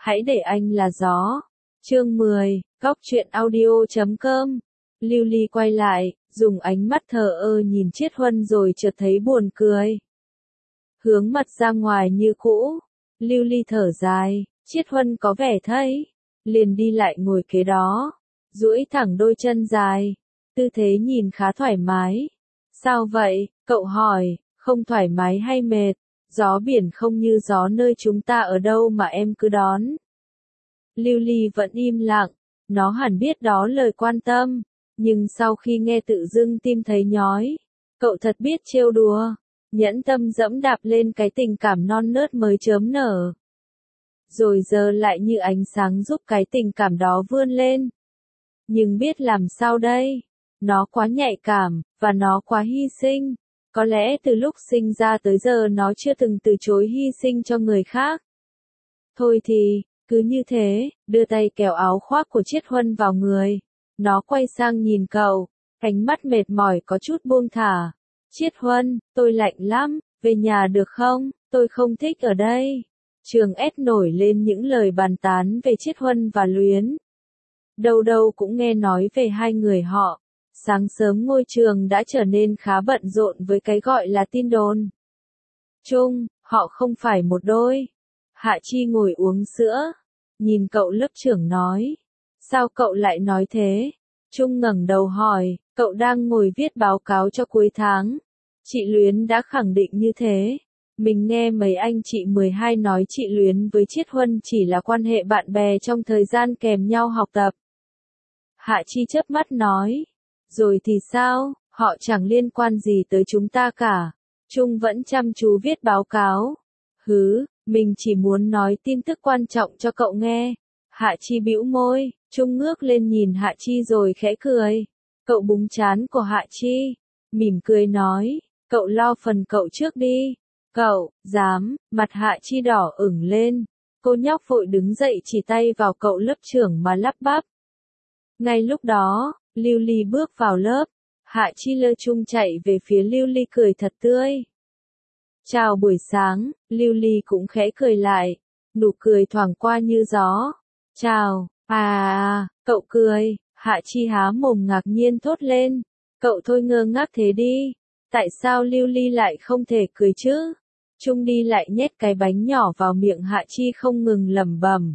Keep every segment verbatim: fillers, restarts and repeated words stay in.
hãy để anh là gió. Chương mười, góc truyện audio chấm com. Lưu Ly quay lại, dùng ánh mắt thờ ơ nhìn Chiết Huân rồi chợt thấy buồn cười. Hướng mặt ra ngoài như cũ, Lưu Ly thở dài, Chiết Huân có vẻ thấy, liền đi lại ngồi kế đó, duỗi thẳng đôi chân dài, tư thế nhìn khá thoải mái. Sao vậy, cậu hỏi, không thoải mái hay mệt, gió biển không như gió nơi chúng ta ở đâu mà em cứ đón. Lưu Ly vẫn im lặng, nó hẳn biết đó lời quan tâm, nhưng sau khi nghe tự dưng tim thấy nhói, cậu thật biết trêu đùa, nhẫn tâm dẫm đạp lên cái tình cảm non nớt mới chớm nở. Rồi giờ lại như ánh sáng giúp cái tình cảm đó vươn lên. Nhưng biết làm sao đây? Nó quá nhạy cảm, và nó quá hy sinh. Có lẽ từ lúc sinh ra tới giờ nó chưa từng từ chối hy sinh cho người khác. Thôi thì, cứ như thế, đưa tay kéo áo khoác của Chiết Huân vào người. Nó quay sang nhìn cậu, ánh mắt mệt mỏi có chút buông thả. Chiết Huân, tôi lạnh lắm, về nhà được không? Tôi không thích ở đây. Trường S nổi lên những lời bàn tán về Chiết Huân và Luyến. Đâu đâu cũng nghe nói về hai người họ. Sáng sớm ngôi trường đã trở nên khá bận rộn với cái gọi là tin đồn. Trung, họ không phải một đôi. Hạ Chi ngồi uống sữa, nhìn cậu lớp trưởng nói. Sao cậu lại nói thế? Trung ngẩng đầu hỏi, cậu đang ngồi viết báo cáo cho cuối tháng. Chị Luyến đã khẳng định như thế. Mình nghe mấy anh chị mười hai nói chị Luyến với Chiết Huân chỉ là quan hệ bạn bè trong thời gian kèm nhau học tập. Hạ Chi chớp mắt nói. Rồi thì sao, họ chẳng liên quan gì tới chúng ta cả. Trung vẫn chăm chú viết báo cáo. Hứ, mình chỉ muốn nói tin tức quan trọng cho cậu nghe. Hạ Chi bĩu môi, Trung ngước lên nhìn Hạ Chi rồi khẽ cười. Cậu búng trán của Hạ Chi, mỉm cười nói, cậu lo phần cậu trước đi. Cậu, dám, mặt Hạ Chi đỏ ửng lên. Cô nhóc vội đứng dậy chỉ tay vào cậu lớp trưởng mà lắp bắp. Ngay lúc đó, Lưu Ly bước vào lớp. Hạ Chi lơ Trung chạy về phía Lưu Ly cười thật tươi. Chào buổi sáng, Lưu Ly cũng khẽ cười lại. Nụ cười thoảng qua như gió. Chào, à, cậu cười. Hạ Chi há mồm ngạc nhiên thốt lên. Cậu thôi ngơ ngác thế đi. Tại sao Lưu Ly lại không thể cười chứ? Trung đi lại nhét cái bánh nhỏ vào miệng Hạ Chi không ngừng lẩm bẩm.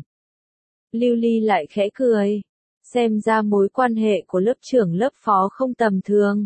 Lưu Ly lại khẽ cười. Xem ra mối quan hệ của lớp trưởng lớp phó không tầm thường.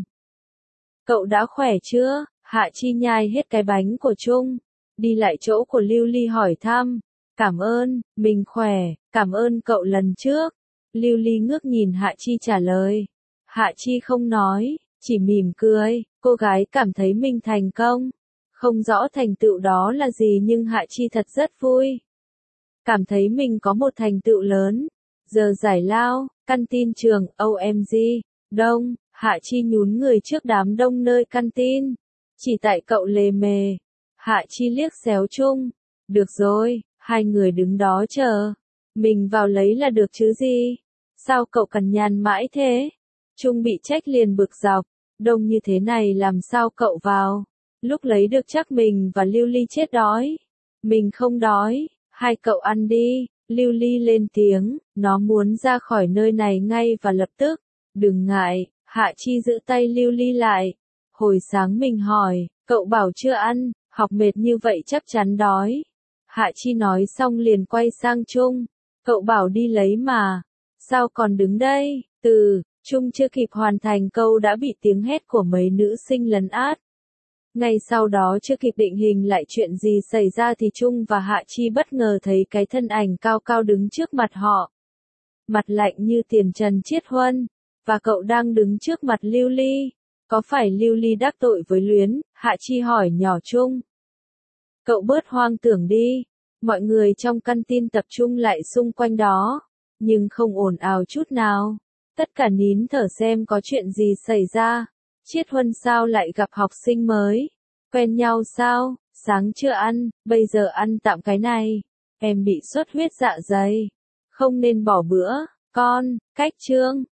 Cậu đã khỏe chưa? Hạ Chi nhai hết cái bánh của Trung. Đi lại chỗ của Lưu Ly hỏi thăm. Cảm ơn, mình khỏe, cảm ơn cậu lần trước. Lưu Ly ngước nhìn Hạ Chi trả lời. Hạ Chi không nói, chỉ mỉm cười. Cô gái cảm thấy mình thành công. Không rõ thành tựu đó là gì nhưng Hạ Chi thật rất vui. Cảm thấy mình có một thành tựu lớn. Giờ giải lao, căn tin trường, O M G, đông, Hạ Chi nhún người trước đám đông nơi căn tin. Chỉ tại cậu lề mề. Hạ Chi liếc xéo Trung. Được rồi, hai người đứng đó chờ. Mình vào lấy là được chứ gì? Sao cậu cằn nhằn mãi thế? Trung bị trách liền bực dọc. Đông như thế này làm sao cậu vào? Lúc lấy được chắc mình và Lưu Ly chết đói. Mình không đói, hai cậu ăn đi. Lưu Ly lên tiếng, nó muốn ra khỏi nơi này ngay và lập tức. Đừng ngại, Hạ Chi giữ tay Lưu Ly lại. Hồi sáng mình hỏi, cậu bảo chưa ăn, học mệt như vậy chắc chắn đói. Hạ Chi nói xong liền quay sang Trung. Cậu bảo đi lấy mà. Sao còn đứng đây? Từ, Trung chưa kịp hoàn thành câu đã bị tiếng hét của mấy nữ sinh lấn át. Ngay sau đó chưa kịp định hình lại chuyện gì xảy ra thì Trung và Hạ Chi bất ngờ thấy cái thân ảnh cao cao đứng trước mặt họ. Mặt lạnh như tiền trần Chiết Huân. Và cậu đang đứng trước mặt Lưu Ly. Có phải Lưu Ly đắc tội với Luyến? Hạ Chi hỏi nhỏ Trung. Cậu bớt hoang tưởng đi. Mọi người trong căn tin tập trung lại xung quanh đó. Nhưng không ồn ào chút nào. Tất cả nín thở xem có chuyện gì xảy ra. Chiết Huân sao lại gặp học sinh mới? Quen nhau sao? Sáng chưa ăn, bây giờ ăn tạm cái này. Em bị xuất huyết dạ dày. Không nên bỏ bữa, con, cách chương.